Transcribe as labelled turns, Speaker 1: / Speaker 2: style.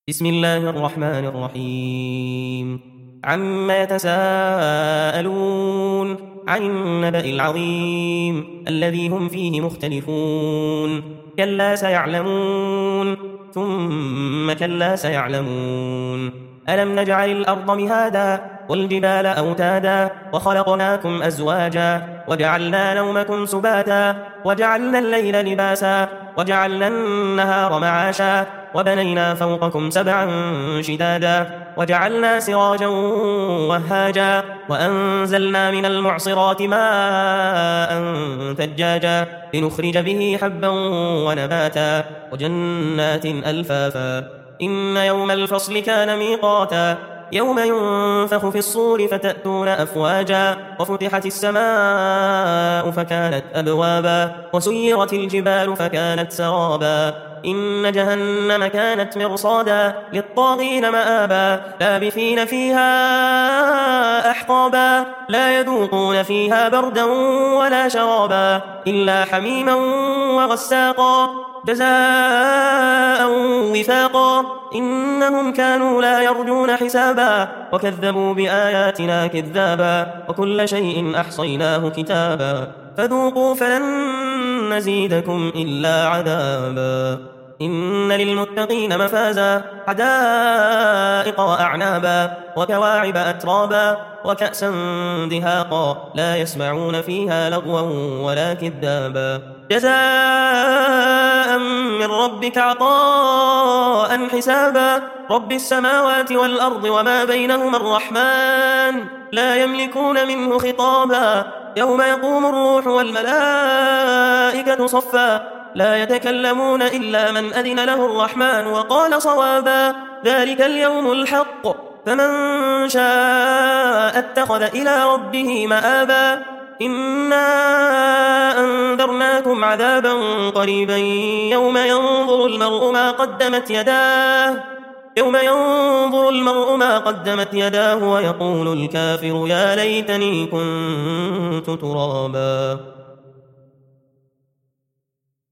Speaker 1: بسم الله الرحمن الرحيم. عما يتساءلون عن النبأ العظيم الذي هم فيه مختلفون. كلا سيعلمون ثم كلا سيعلمون. ألم نجعل الأرض مهادا والجبال أوتادا وخلقناكم أزواجا وجعلنا نومكم سباتا وجعلنا الليل لباسا وجعلنا النهار معاشا وبنينا فوقكم سبعا شدادا وجعلنا سراجا وهاجا وأنزلنا من المعصرات ماء ثجاجا لنخرج به حبا ونباتا وجنات ألفافا. إن يوم الفصل كان ميقاتا يوم ينفخ في الصور فتأتون أفواجا وفتحت السماء فكانت أبوابا وسيرت الجبال فكانت سرابا. إن جهنم كانت مرصادا للطاغين مآبا لابثين فيها أحقابا لا يذوقون فيها بردا ولا شرابا إلا حميما وغساقا جزاء وفاقا. إنهم كانوا لا يرجون حسابا وكذبوا بآياتنا كذابا وكل شيء أحصيناه كتابا فذوقوا فلن نزيدكم إلا عذابا. إن للمتقين مفازا حدائق وأعنابا وكواعب أترابا وكأسا دهاقا لا يسمعون فيها لغوا ولا كذابا جزاء من ربك عطاء حسابا. رب السماوات والأرض وما بينهما الرحمن لا يملكون منه خطابا. يوم يقوم الروح والملائكة صفا لا يتكلمون إلا من أذن له الرحمن وقال صوابا. ذلك اليوم الحق فمن شاء اتخذ إلى ربه مآبا. إنا أنذرناكم عذابا قريبا يوم ينظر المرء ما قدمت يداه ويقول الكافر يا ليتني كنت ترابا.